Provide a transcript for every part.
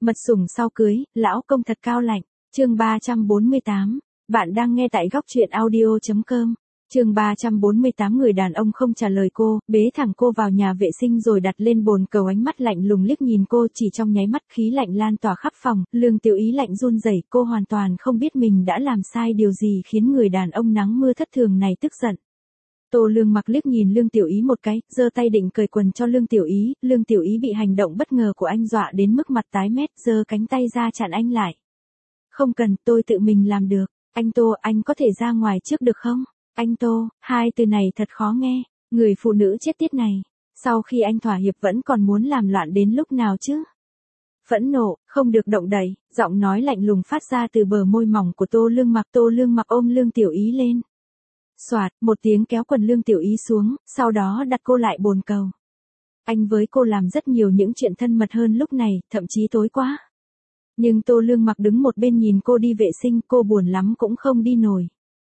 Mật sủng sau cưới, lão công thật cao lạnh. Chương 348. Bạn đang nghe tại góc truyện audio.com. Chương 348. Người đàn ông không trả lời cô, bế thẳng cô vào nhà vệ sinh rồi đặt lên bồn cầu, ánh mắt lạnh lùng liếc nhìn cô, chỉ trong nháy mắt khí lạnh lan tỏa khắp phòng, Lương Tiểu Ý lạnh run rẩy, cô hoàn toàn không biết mình đã làm sai điều gì khiến người đàn ông nắng mưa thất thường này tức giận. Tô Lương Mặc liếc nhìn Lương Tiểu Ý một cái, giơ tay định cởi quần cho Lương Tiểu Ý, Lương Tiểu Ý bị hành động bất ngờ của anh dọa đến mức mặt tái mét, giơ cánh tay ra chặn anh lại. Không cần, tôi tự mình làm được. Anh Tô, anh có thể ra ngoài trước được không? Anh Tô, hai từ này thật khó nghe, người phụ nữ chết tiết này. Sau khi anh thỏa hiệp vẫn còn muốn làm loạn đến lúc nào chứ? Phẫn nộ, không được động đậy, giọng nói lạnh lùng phát ra từ bờ môi mỏng của Tô Lương Mặc. Tô Lương Mặc ôm Lương Tiểu Ý lên. Soạt, một tiếng kéo quần Lương Tiểu Ý xuống, sau đó đặt cô lại bồn cầu. Anh với cô làm rất nhiều những chuyện thân mật hơn lúc này, thậm chí tối quá. Nhưng Tô Lương Mặc đứng một bên nhìn cô đi vệ sinh, cô buồn lắm cũng không đi nổi.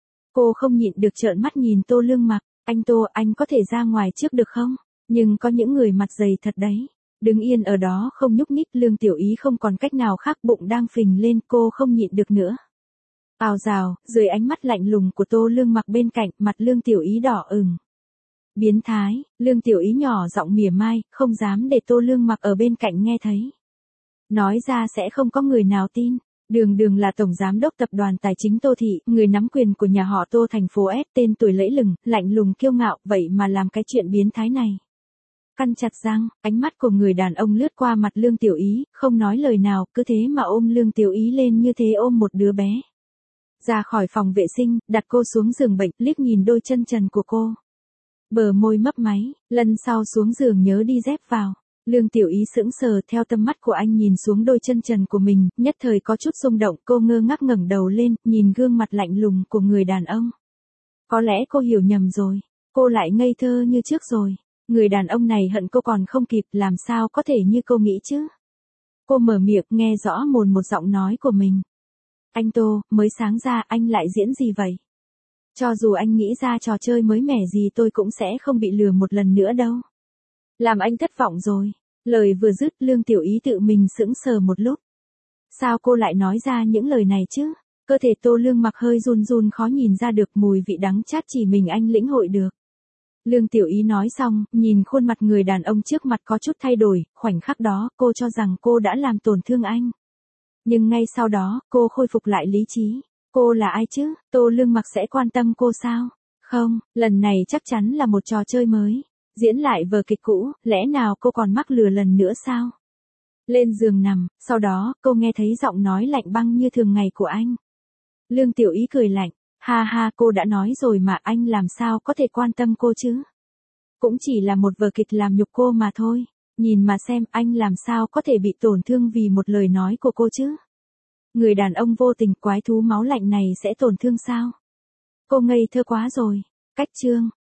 Cô không nhịn được trợn mắt nhìn Tô Lương Mặc, anh Tô, anh có thể ra ngoài trước được không? Nhưng có những người mặt dày thật đấy. Đứng yên ở đó không nhúc nhích, Lương Tiểu Ý không còn cách nào khác, bụng đang phình lên, cô không nhịn được nữa. Ào dào, dưới ánh mắt lạnh lùng của Tô Lương Mặc bên cạnh, mặt Lương Tiểu Ý đỏ ửng. Biến thái, Lương Tiểu Ý nhỏ giọng mỉa mai, không dám để Tô Lương Mặc ở bên cạnh nghe thấy. Nói ra sẽ không có người nào tin. Đường Đường là tổng giám đốc tập đoàn tài chính Tô Thị, người nắm quyền của nhà họ Tô thành phố S, tên tuổi lẫy lừng, lạnh lùng kiêu ngạo, vậy mà làm cái chuyện biến thái này. Căn chặt răng, ánh mắt của người đàn ông lướt qua mặt Lương Tiểu Ý, không nói lời nào, cứ thế mà ôm Lương Tiểu Ý lên như thế ôm một đứa bé. Ra khỏi phòng vệ sinh, đặt cô xuống giường bệnh, liếc nhìn đôi chân trần của cô. Bờ môi mấp máy, lần sau xuống giường nhớ đi dép vào. Lương Tiểu Ý sững sờ, theo tầm mắt của anh nhìn xuống đôi chân trần của mình, nhất thời có chút rung động, cô ngơ ngác ngẩng đầu lên, nhìn gương mặt lạnh lùng của người đàn ông. Có lẽ cô hiểu nhầm rồi, cô lại ngây thơ như trước rồi. Người đàn ông này hận cô còn không kịp, làm sao có thể như cô nghĩ chứ? Cô mở miệng, nghe rõ một giọng nói của mình. Anh Tô, mới sáng ra anh lại diễn gì vậy? Cho dù anh nghĩ ra trò chơi mới mẻ gì tôi cũng sẽ không bị lừa một lần nữa đâu. Làm anh thất vọng rồi. Lời vừa dứt, Lương Tiểu Ý tự mình sững sờ một lúc. Sao cô lại nói ra những lời này chứ? Cơ thể Tô Lương Mặc hơi run run, khó nhìn ra được mùi vị đắng chát chỉ mình anh lĩnh hội được. Lương Tiểu Ý nói xong, nhìn khuôn mặt người đàn ông trước mặt có chút thay đổi, khoảnh khắc đó, cô cho rằng cô đã làm tổn thương anh. Nhưng ngay sau đó, cô khôi phục lại lý trí. Cô là ai chứ? Tô Lương Mặc sẽ quan tâm cô sao? Không, lần này chắc chắn là một trò chơi mới. Diễn lại vở kịch cũ, lẽ nào cô còn mắc lừa lần nữa sao? Lên giường nằm, sau đó, cô nghe thấy giọng nói lạnh băng như thường ngày của anh. Lương Tiểu Ý cười lạnh, ha ha, cô đã nói rồi mà, anh làm sao có thể quan tâm cô chứ? Cũng chỉ là một vở kịch làm nhục cô mà thôi. Nhìn mà xem, anh làm sao có thể bị tổn thương vì một lời nói của cô chứ? Người đàn ông vô tình, quái thú máu lạnh này sẽ tổn thương sao? Cô ngây thơ quá rồi. Cách chương.